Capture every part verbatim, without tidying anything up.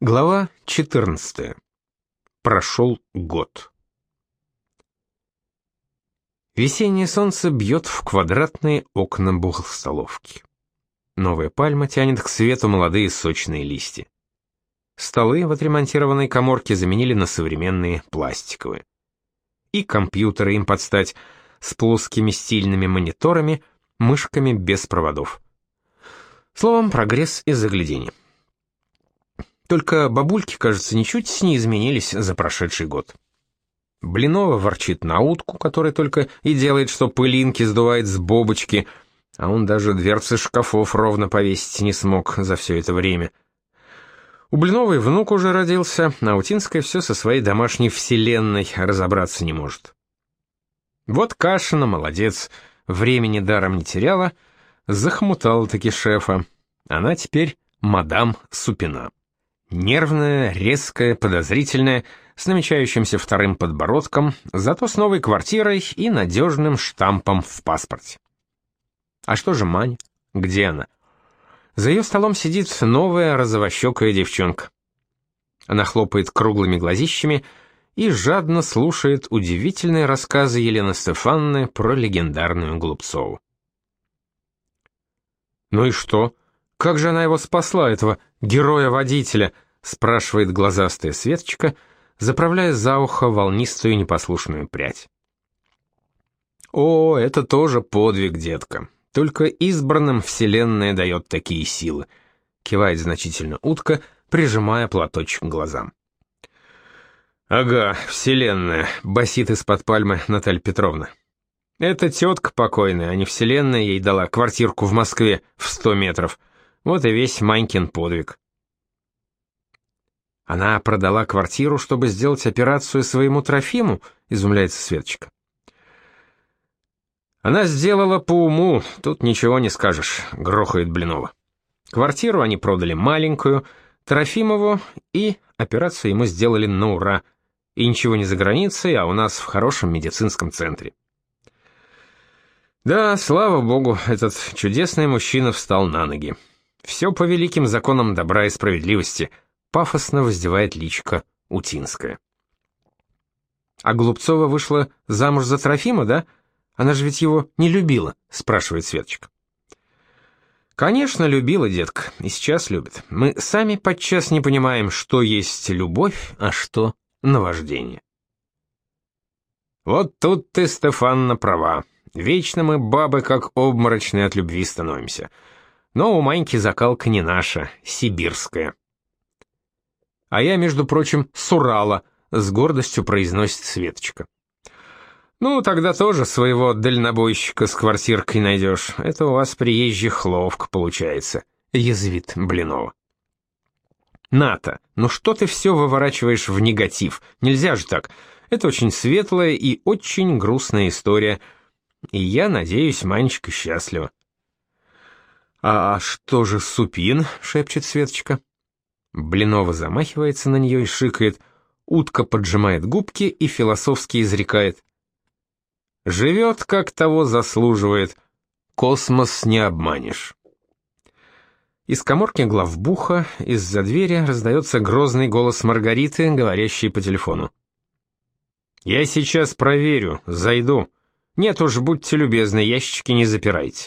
Глава четырнадцатая. Прошел год. Весеннее солнце бьет в квадратные окна бухстоловки. Новая пальма тянет к свету молодые сочные листья. Столы в отремонтированной каморке заменили на современные пластиковые. И компьютеры им под стать с плоскими стильными мониторами, мышками без проводов. Словом, прогресс и загляденье. Только бабульки, кажется, ничуть не изменились за прошедший год. Блинова ворчит на утку, которая только и делает, что пылинки сдувает с бобочки, а он даже дверцы шкафов ровно повесить не смог за все это время. У Блиновой внук уже родился, а Утинская все со своей домашней вселенной разобраться не может. Вот Кашина, молодец, времени даром не теряла, захмутала-таки шефа. Она теперь мадам Супина. Нервная, резкая, подозрительная, с намечающимся вторым подбородком, зато с новой квартирой и надежным штампом в паспорте. А что же Маня? Где она? За ее столом сидит новая розовощекая девчонка. Она хлопает круглыми глазищами и жадно слушает удивительные рассказы Елены Стефановны про легендарную Голубцову. «Ну и что? Как же она его спасла, этого героя-водителя?» — спрашивает глазастая Светочка, заправляя за ухо волнистую непослушную прядь. «О, это тоже подвиг, детка. Только избранным вселенная дает такие силы», — кивает значительно утка, прижимая платочек к глазам. «Ага, вселенная», — басит из-под пальмы Наталья Петровна. «Это тетка покойная, а не вселенная ей дала квартирку в Москве в сто метров. Вот и весь Манькин подвиг». «Она продала квартиру, чтобы сделать операцию своему Трофиму?» — изумляется Светочка. «Она сделала по уму, тут ничего не скажешь», — грохает Блинова. «Квартиру они продали маленькую, Трофимову, и операцию ему сделали на ура. И ничего не за границей, а у нас в хорошем медицинском центре». Да, слава богу, этот чудесный мужчина встал на ноги. Все по великим законам добра и справедливости, пафосно воздевает личико Утинская. «А Голубцова вышла замуж за Трофима, да? Она же ведь его не любила», — спрашивает Светочка. «Конечно, любила, детка, и сейчас любит. Мы сами подчас не понимаем, что есть любовь, а что наваждение». «Вот тут ты, Стефанна, права. Вечно мы, бабы, как обморочные от любви становимся. Но у Маньки закалка не наша, сибирская». «А я, между прочим, с Урала», — с гордостью произносит Светочка. «Ну, тогда тоже своего дальнобойщика с квартиркой найдешь. Это у вас приезжих ловко получается», — язвит Блинова. «Ната, ну что ты все выворачиваешь в негатив? Нельзя же так. Это очень светлая и очень грустная история. И я надеюсь, Манечка счастлива». «А что же Супин?» — шепчет Светочка. Блинова замахивается на нее и шикает. Утка поджимает губки и философски изрекает: «Живет, как того заслуживает. Космос не обманешь». Из каморки главбуха из-за двери раздается грозный голос Маргариты, говорящей по телефону. «Я сейчас проверю, зайду. Нет уж, будьте любезны, ящички не запирайте».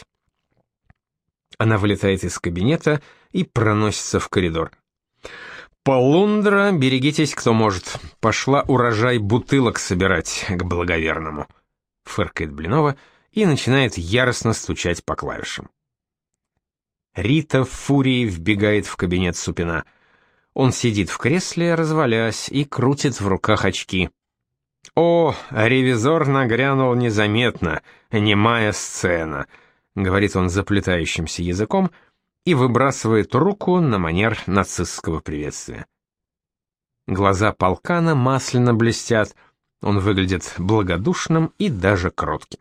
Она вылетает из кабинета и проносится в коридор. «Полундра, берегитесь, кто может. Пошла урожай бутылок собирать к благоверному», — фыркает Блинова и начинает яростно стучать по клавишам. Рита в фурии вбегает в кабинет Супина. Он сидит в кресле, развалясь, и крутит в руках очки. «О, ревизор нагрянул незаметно, немая сцена», — говорит он заплетающимся языком и выбрасывает руку на манер нацистского приветствия. Глаза полкана масляно блестят, он выглядит благодушным и даже кротким.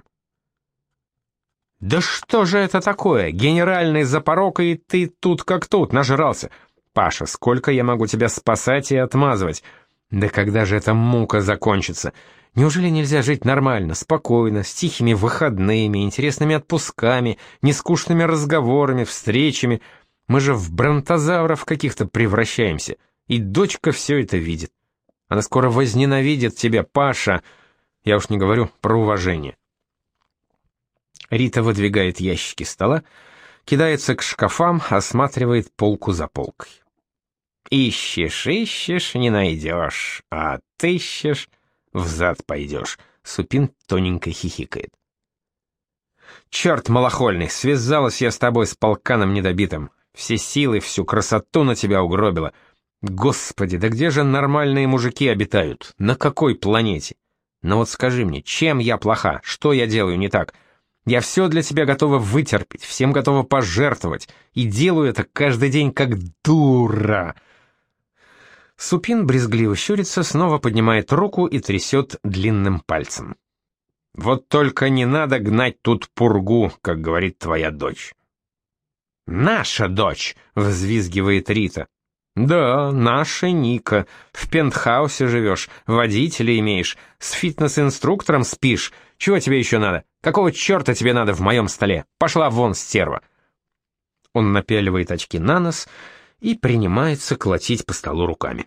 «Да что же это такое? Генеральный Запорог, и ты тут как тут, нажрался. Паша, сколько я могу тебя спасать и отмазывать? Да когда же эта мука закончится? Неужели нельзя жить нормально, спокойно, с тихими выходными, интересными отпусками, нескучными разговорами, встречами? Мы же в бронтозавров каких-то превращаемся. И дочка все это видит. Она скоро возненавидит тебя, Паша. Я уж не говорю про уважение. Рита выдвигает ящики стола, кидается к шкафам, осматривает полку за полкой. Ищешь, ищешь, не найдешь, а отыщешь, взад пойдешь. Супин тоненько хихикает. Черт малохольный, связалась я с тобой с полканом недобитым. Все силы, всю красоту на тебя угробила. Господи, да где же нормальные мужики обитают? На какой планете? Ну вот скажи мне, чем я плоха? Что я делаю не так? Я все для тебя готова вытерпеть, всем готова пожертвовать. И делаю это каждый день как дура. Супин брезгливо щурится, снова поднимает руку и трясет длинным пальцем. Вот только не надо гнать тут пургу, как говорит твоя дочь. «Наша дочь!» — взвизгивает Рита. «Да, наша Ника. В пентхаусе живешь, водителя имеешь, с фитнес-инструктором спишь. Чего тебе еще надо? Какого черта тебе надо в моем столе? Пошла вон, стерва!» Он напяливает очки на нос и принимается колотить по столу руками.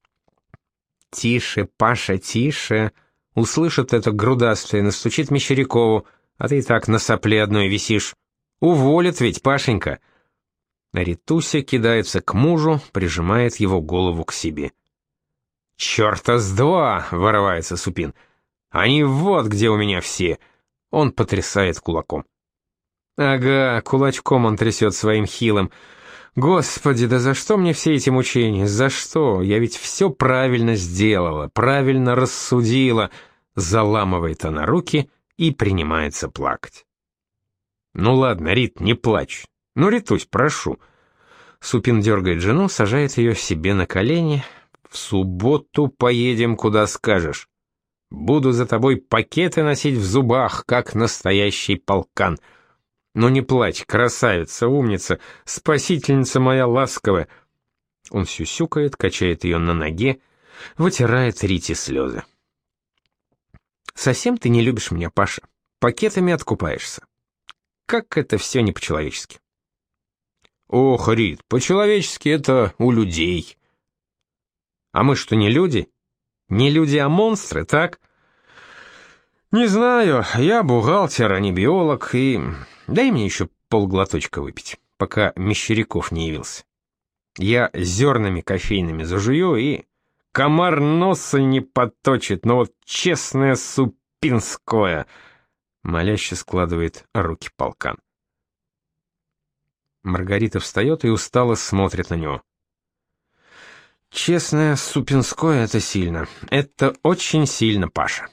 «Тише, Паша, тише!» Услышит это грудастое, настучит Мещерякову, а ты и так на сопле одной висишь. Уволят ведь, Пашенька!» Ритуся кидается к мужу, прижимает его голову к себе. «Черта с два!» — вырывается Супин. «Они вот где у меня все!» Он потрясает кулаком. «Ага, кулачком он трясет своим хилым. Господи, да за что мне все эти мучения? За что? Я ведь все правильно сделала, правильно рассудила!» Заламывает она руки и принимается плакать. «Ну ладно, Рит, не плачь. Ну, Ритусь, прошу». Супин дергает жену, сажает ее себе на колени. «В субботу поедем, куда скажешь. Буду за тобой пакеты носить в зубах, как настоящий полкан. Ну не плачь, красавица, умница, спасительница моя ласковая». Он сюсюкает, качает ее на ноге, вытирает Рите слезы. «Совсем ты не любишь меня, Паша. Пакетами откупаешься. Как это все не по-человечески». «Ох, Рит, по-человечески это у людей». «А мы что, не люди? Не люди, а монстры, так?» «Не знаю, я бухгалтер, а не биолог, и... Дай мне еще полглоточка выпить, пока Мещеряков не явился. Я зернами кофейными зажую, и комар носа не поточит, но вот честное супинское...» Моляще складывает руки полкан. Маргарита встает и устало смотрит на него. «Честное супинское — это сильно. Это очень сильно, Паша».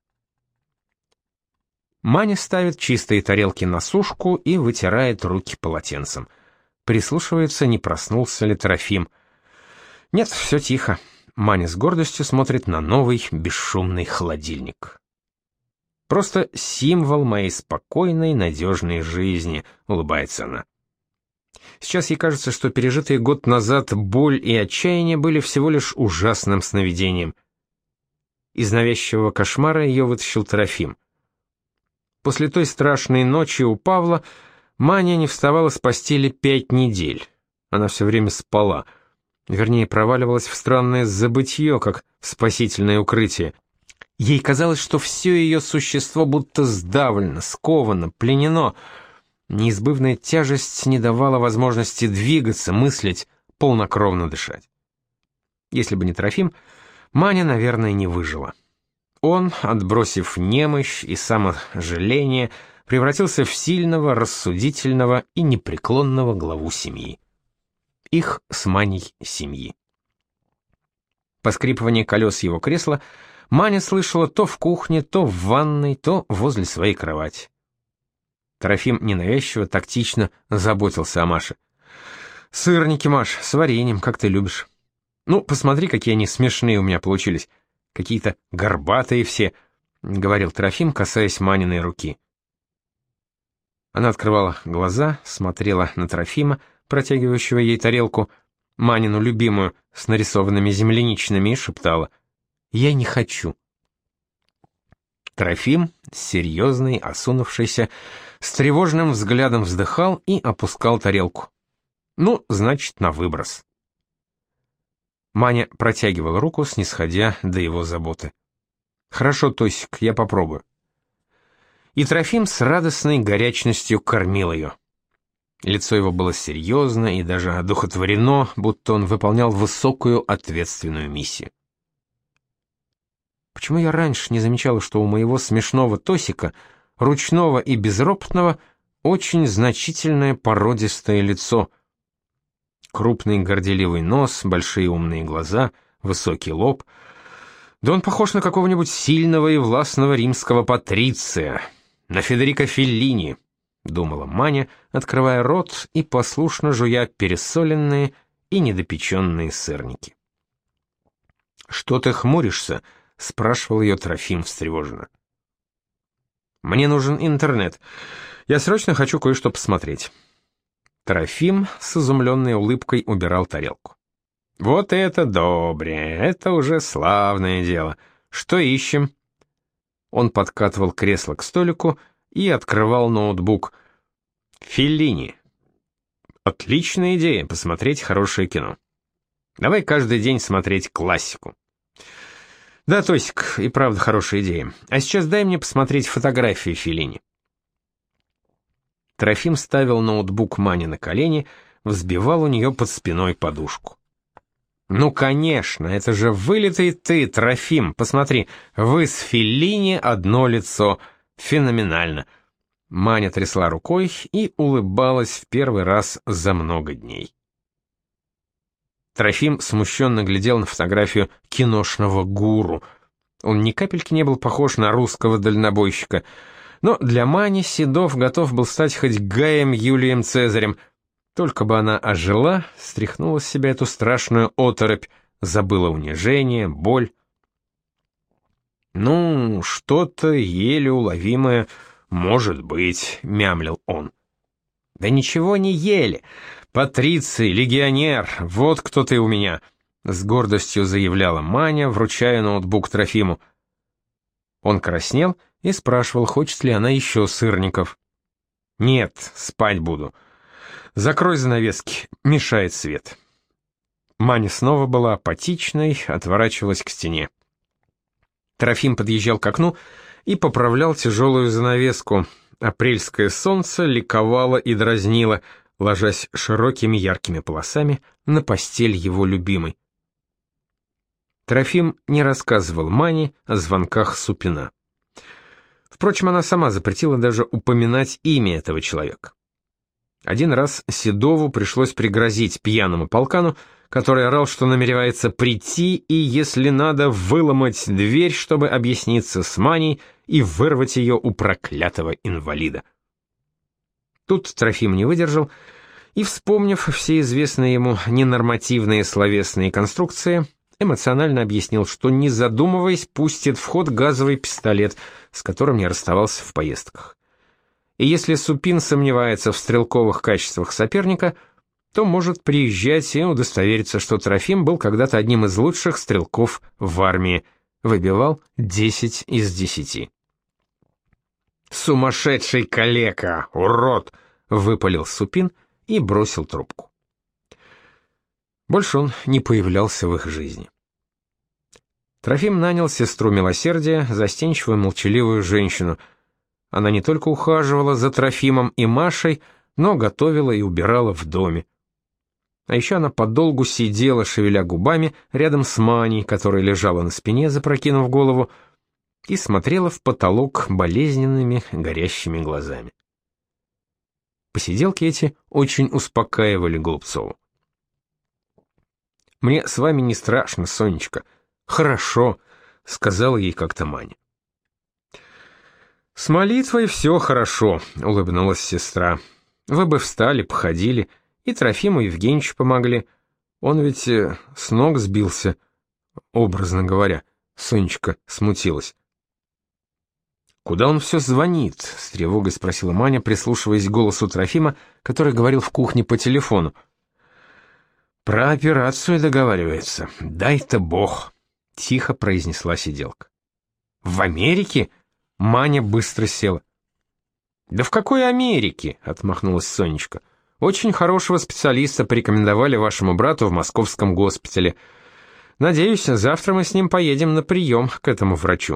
Маня ставит чистые тарелки на сушку и вытирает руки полотенцем. Прислушивается, не проснулся ли Трофим. Нет, все тихо. Маня с гордостью смотрит на новый бесшумный холодильник. «Просто символ моей спокойной, надежной жизни», — улыбается она. Сейчас ей кажется, что пережитые год назад боль и отчаяние были всего лишь ужасным сновидением. Из навязчивого кошмара ее вытащил Трофим. После той страшной ночи у Павла Маня не вставала с постели пять недель. Она все время спала. Вернее, проваливалась в странное забытье, как в спасительное укрытие. Ей казалось, что все ее существо будто сдавлено, сковано, пленено. Неизбывная тяжесть не давала возможности двигаться, мыслить, полнокровно дышать. Если бы не Трофим, Маня, наверное, не выжила. Он, отбросив немощь и саможаление, превратился в сильного, рассудительного и непреклонного главу семьи. Их с Маней семьи. Поскрипывание колес его кресла Маня слышала то в кухне, то в ванной, то возле своей кровати. Трофим ненавязчиво, тактично заботился о Маше. «Сырники, Маш, с вареньем, как ты любишь. Ну, посмотри, какие они смешные у меня получились. Какие-то горбатые все», — говорил Трофим, касаясь Маниной руки. Она открывала глаза, смотрела на Трофима, протягивающего ей тарелку, Манину любимую, с нарисованными земляничными, и шептала: «Я не хочу». Трофим, серьезный, осунувшийся, с тревожным взглядом вздыхал и опускал тарелку. Ну, значит, на выброс. Маня протягивала руку, снисходя до его заботы. «Хорошо, Тосик, я попробую». И Трофим с радостной горячностью кормил ее. Лицо его было серьезно и даже одухотворено, будто он выполнял высокую ответственную миссию. Почему я раньше не замечала, что у моего смешного Тосика, ручного и безропотного, очень значительное породистое лицо? Крупный горделивый нос, большие умные глаза, высокий лоб. Да он похож на какого-нибудь сильного и властного римского патриция, на Федерико Феллини, думала Маня, открывая рот и послушно жуя пересоленные и недопеченные сырники. «Что ты хмуришься?» — спрашивал ее Трофим встревоженно. «Мне нужен интернет. Я срочно хочу кое-что посмотреть». Трофим с изумленной улыбкой убирал тарелку. «Вот это добре, это уже славное дело. Что ищем?» Он подкатывал кресло к столику и открывал ноутбук. «Феллини. Отличная идея — посмотреть хорошее кино. Давай каждый день смотреть классику». «Да, Тосик, и правда хорошая идея. А сейчас дай мне посмотреть фотографии Феллини». Трофим ставил ноутбук Мане на колени, взбивал у нее под спиной подушку. «Ну, конечно, это же вылитый ты, Трофим. Посмотри, вы с Феллини одно лицо. Феноменально». Маня трясла рукой и улыбалась в первый раз за много дней. Трофим смущенно глядел на фотографию киношного гуру. Он ни капельки не был похож на русского дальнобойщика, но для Мани Седов готов был стать хоть Гаем Юлием Цезарем, только бы она ожила, стряхнула с себя эту страшную оторопь, забыла унижение, боль. «Ну, что-то еле уловимое может быть», — мямлил он. «Да ничего не еле. Патриций, легионер, вот кто ты у меня», — с гордостью заявляла Маня, вручая ноутбук Трофиму. Он краснел и спрашивал, хочет ли она еще сырников. «Нет, спать буду. Закрой занавески, мешает свет». Маня снова была апатичной, отворачивалась к стене. Трофим подъезжал к окну и поправлял тяжелую занавеску. Апрельское солнце ликовало и дразнило, ложась широкими яркими полосами на постель его любимой. Трофим не рассказывал Мане о звонках Супина. Впрочем, она сама запретила даже упоминать имя этого человека. Один раз Седову пришлось пригрозить пьяному полкану, который орал, что намеревается прийти и, если надо, выломать дверь, чтобы объясниться с Маней и вырвать ее у проклятого инвалида. Тут Трофим не выдержал и, вспомнив все известные ему ненормативные словесные конструкции, эмоционально объяснил, что, не задумываясь, пустит в ход газовый пистолет, с которым не расставался в поездках. И если Супин сомневается в стрелковых качествах соперника, то может приезжать и удостовериться, что Трофим был когда-то одним из лучших стрелков в армии, выбивал десять из десяти. «Сумасшедший калека, урод!» — выпалил Супин и бросил трубку. Больше он не появлялся в их жизни. Трофим нанял сестру милосердия, застенчивую молчаливую женщину. Она не только ухаживала за Трофимом и Машей, но готовила и убирала в доме. А еще она подолгу сидела, шевеля губами, рядом с Маней, которая лежала на спине, запрокинув голову, и смотрела в потолок болезненными, горящими глазами. Посиделки эти очень успокаивали Голубцову. «Мне с вами не страшно, Сонечка. Хорошо», — сказала ей как-то Маня. «С молитвой все хорошо», — улыбнулась сестра. «Вы бы встали, походили, и Трофиму Евгеньевичу помогли. Он ведь э, с ног сбился, образно говоря». Сонечка смутилась. «Куда он все звонит?» — с тревогой спросила Маня, прислушиваясь к голосу Трофима, который говорил в кухне по телефону. «Про операцию договаривается. Дай-то бог», — тихо произнесла сиделка. «В Америке?» — Маня быстро села. «Да в какой Америке?» — отмахнулась Сонечка. «Очень хорошего специалиста порекомендовали вашему брату в московском госпитале. Надеюсь, завтра мы с ним поедем на прием к этому врачу».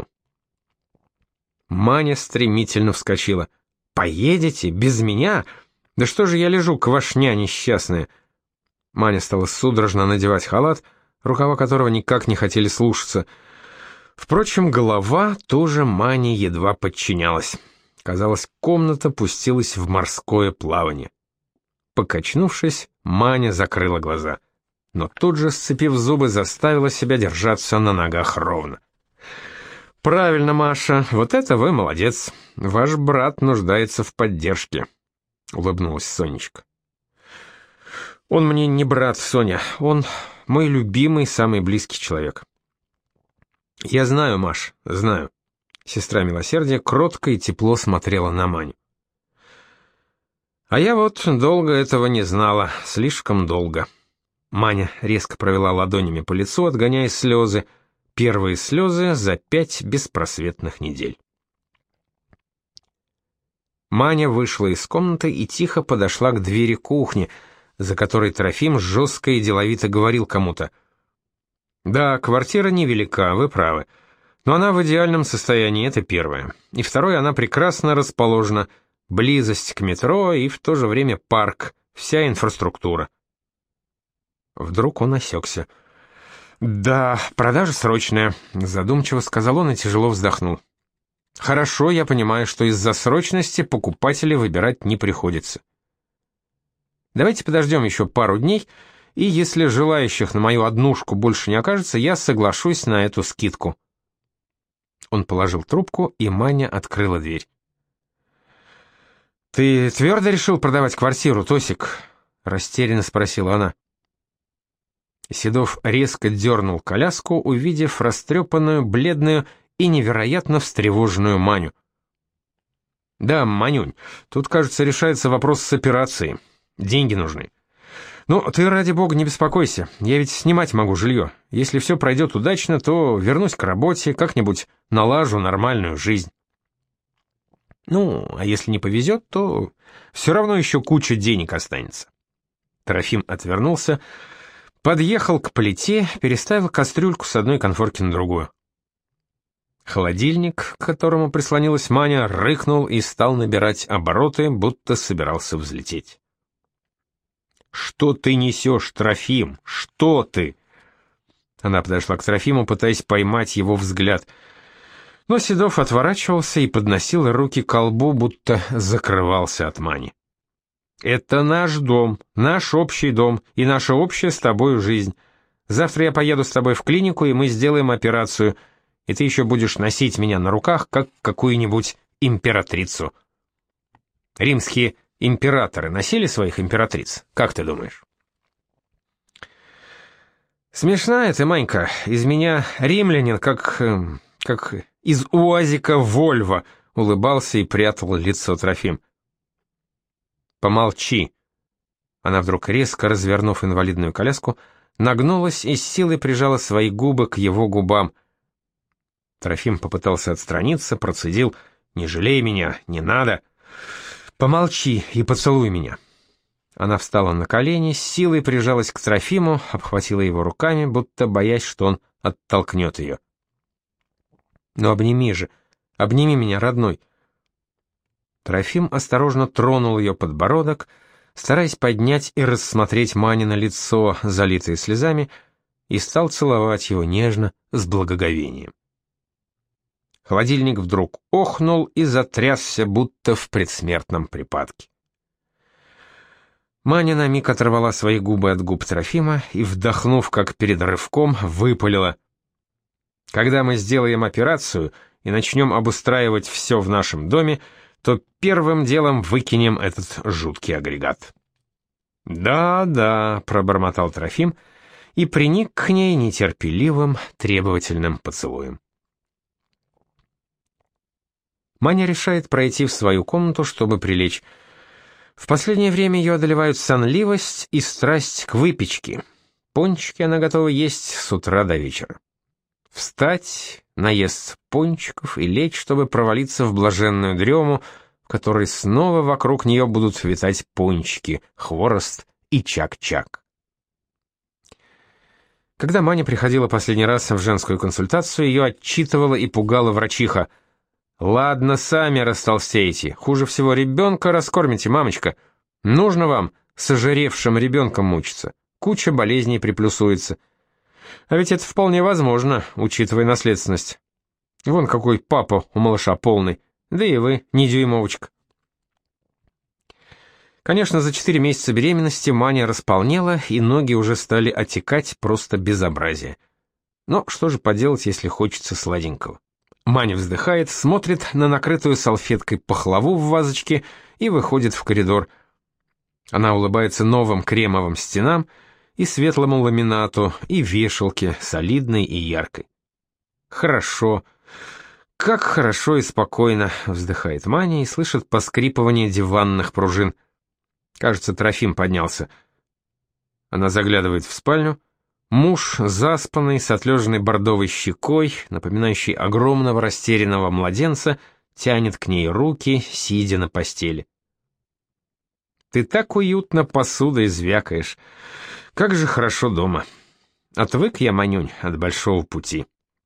Маня стремительно вскочила. «Поедете? Без меня? Да что же я лежу, квашня несчастная?» Маня стала судорожно надевать халат, рукава которого никак не хотели слушаться. Впрочем, голова тоже Мане едва подчинялась. Казалось, комната пустилась в морское плавание. Покачнувшись, Маня закрыла глаза, но тут же, сцепив зубы, заставила себя держаться на ногах ровно. «Правильно, Маша, вот это вы молодец. Ваш брат нуждается в поддержке», — улыбнулась Сонечка. «Он мне не брат, Соня, он мой любимый, самый близкий человек». «Я знаю, Маш, знаю». Сестра милосердия кротко и тепло смотрела на Маню. «А я вот долго этого не знала, слишком долго». Маня резко провела ладонями по лицу, отгоняя слезы. Первые слезы за пять беспросветных недель. Маня вышла из комнаты и тихо подошла к двери кухни, за которой Трофим жестко и деловито говорил кому-то. «Да, квартира невелика, вы правы. Но она в идеальном состоянии, это первое. И второе, она прекрасно расположена. Близость к метро и в то же время парк, вся инфраструктура». Вдруг он осекся. «Да, продажа срочная», — задумчиво сказал он и тяжело вздохнул. «Хорошо, я понимаю, что из-за срочности покупателей выбирать не приходится. Давайте подождем еще пару дней, и если желающих на мою однушку больше не окажется, я соглашусь на эту скидку». Он положил трубку, и Маня открыла дверь. «Ты твердо решил продавать квартиру, Тосик?» — растерянно спросила она. Седов резко дернул коляску, увидев растрепанную, бледную и невероятно встревоженную Маню. «Да, Манюнь, тут, кажется, решается вопрос с операцией. Деньги нужны. Ну, ты, ради бога, не беспокойся, я ведь снимать могу жилье. Если все пройдет удачно, то вернусь к работе, как-нибудь налажу нормальную жизнь. Ну, а если не повезет, то все равно еще куча денег останется». Трофим отвернулся, подъехал к плите, переставил кастрюльку с одной конфорки на другую. Холодильник, к которому прислонилась Маня, рыкнул и стал набирать обороты, будто собирался взлететь. «Что ты несешь, Трофим? Что ты?» Она подошла к Трофиму, пытаясь поймать его взгляд. Но Седов отворачивался и подносил руки к колбу, будто закрывался от Мани. «Это наш дом, наш общий дом и наша общая с тобой жизнь. Завтра я поеду с тобой в клинику, и мы сделаем операцию, и ты еще будешь носить меня на руках, как какую-нибудь императрицу». Римские императоры носили своих императриц, как ты думаешь? «Смешная ты, Манька, из меня римлянин, как... как из УАЗика Вольво», — улыбался и прятал лицо Трофим. «Помолчи». Она вдруг, резко развернув инвалидную коляску, нагнулась и с силой прижала свои губы к его губам. Трофим попытался отстраниться, процедил: «Не жалей меня, не надо. Помолчи и поцелуй меня». Она встала на колени, с силой прижалась к Трофиму, обхватила его руками, будто боясь, что он оттолкнет ее. «Ну обними же, обними меня, родной». Трофим осторожно тронул ее подбородок, стараясь поднять и рассмотреть Манино лицо, залитое слезами, и стал целовать его нежно, с благоговением. Холодильник вдруг охнул и затрясся, будто в предсмертном припадке. Маня на миг оторвала свои губы от губ Трофима и, вдохнув как перед рывком, выпалила: «Когда мы сделаем операцию и начнем обустраивать все в нашем доме, то первым делом выкинем этот жуткий агрегат». «Да-да», — пробормотал Трофим и приник к ней нетерпеливым, требовательным поцелуем. Маня решает пройти в свою комнату, чтобы прилечь. В последнее время ее одолевают сонливость и страсть к выпечке. Пончики она готова есть с утра до вечера. Встать, наесться пончиков и лечь, чтобы провалиться в блаженную дрему, в которой снова вокруг нее будут витать пончики, хворост и чак-чак. Когда Маня приходила последний раз в женскую консультацию, ее отчитывала и пугала врачиха. «Ладно, сами растолстеете. Хуже всего ребенка раскормите, мамочка. Нужно вам с ожиревшим ребенком мучиться. Куча болезней приплюсуется. А ведь это вполне возможно, учитывая наследственность. Вон какой папа у малыша полный. Да и вы, не дюймовочка». Конечно, за четыре месяца беременности Маня располнела, и ноги уже стали отекать, просто безобразие. Но что же поделать, если хочется сладенького? Маня вздыхает, смотрит на накрытую салфеткой пахлаву в вазочке и выходит в коридор. Она улыбается новым кремовым стенам и светлому ламинату, и вешалке, солидной и яркой. «Хорошо. Как хорошо и спокойно», — вздыхает Маня и слышит поскрипывание диванных пружин. Кажется, Трофим поднялся. Она заглядывает в спальню. Муж, заспанный, с отлеженной бордовой щекой, напоминающий огромного растерянного младенца, тянет к ней руки, сидя на постели. «Ты так уютно посудой звякаешь. Как же хорошо дома. Отвык я, Манюнь, от большого пути».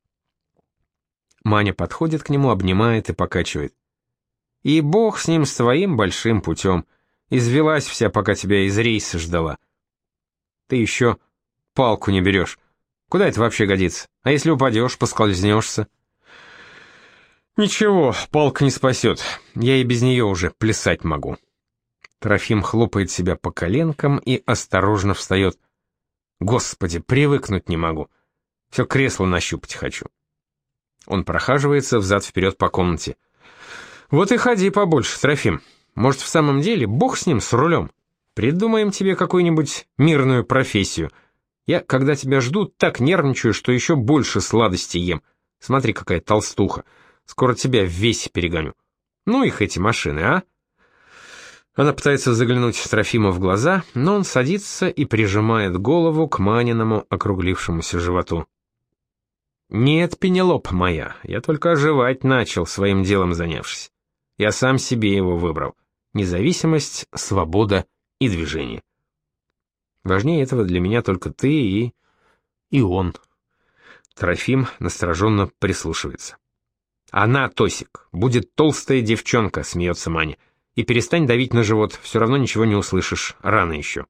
Маня подходит к нему, обнимает и покачивает. «И бог с ним, с твоим большим путем. Извелась вся, пока тебя из рейса ждала. Ты еще палку не берешь. Куда это вообще годится? А если упадешь, поскользнешься?» «Ничего, палка не спасет. Я и без нее уже плясать могу». Трофим хлопает себя по коленкам и осторожно встает. «Господи, привыкнуть не могу. Все кресло нащупать хочу». Он прохаживается взад-вперед по комнате. «Вот и ходи побольше, Трофим. Может, в самом деле бог с ним, с рулем? Придумаем тебе какую-нибудь мирную профессию. Я, когда тебя жду, так нервничаю, что еще больше сладостей ем. Смотри, какая толстуха. Скоро тебя в весе перегоню. Ну их эти машины, а?» Она пытается заглянуть Трофиму в глаза, но он садится и прижимает голову к Маниному округлившемуся животу. «Нет, Пенелоп моя, я только оживать начал, своим делом занявшись. Я сам себе его выбрал. Независимость, свобода и движение. Важнее этого для меня только ты и... и он». Трофим настороженно прислушивается. «Она, Тосик, будет толстая девчонка», — смеется Маня. «И перестань давить на живот, все равно ничего не услышишь, рано еще».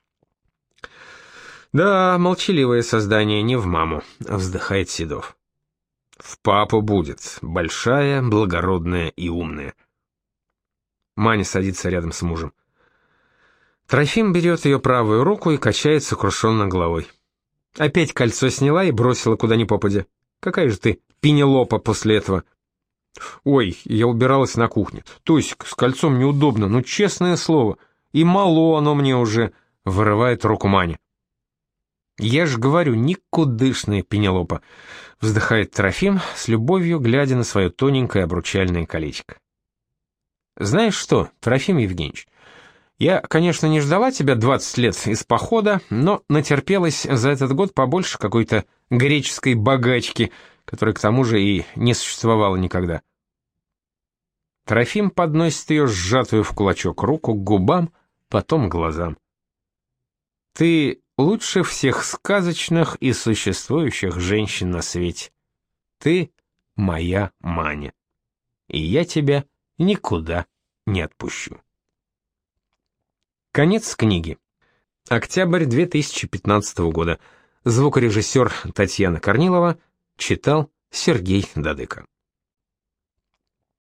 «Да, молчаливое создание, не в маму», — вздыхает Седов. «В папу будет, большая, благородная и умная». Маня садится рядом с мужем. Трофим берет ее правую руку и качает сокрушенно головой. «Опять кольцо сняла и бросила куда ни попадя. Какая же ты Пенелопа после этого?» «Ой, я убиралась на кухне. Тосик, с кольцом неудобно, ну честное слово. И мало оно мне уже», — вырывает руку Маня. «Я ж говорю, никудышная Пенелопа», — вздыхает Трофим, с любовью глядя на свое тоненькое обручальное колечко. «Знаешь что, Трофим Евгеньевич, я, конечно, не ждала тебя двадцать лет из похода, но натерпелась за этот год побольше какой-то греческой богачки, которой к тому же и не существовало никогда». Трофим подносит ее сжатую в кулачок руку к губам, потом к глазам. «Ты лучше всех сказочных и существующих женщин на свете. Ты моя Маня, и я тебя никуда не отпущу». Конец книги. Октябрь две тысячи пятнадцатого года. Звукорежиссер Татьяна Корнилова читал Сергей Дадыко.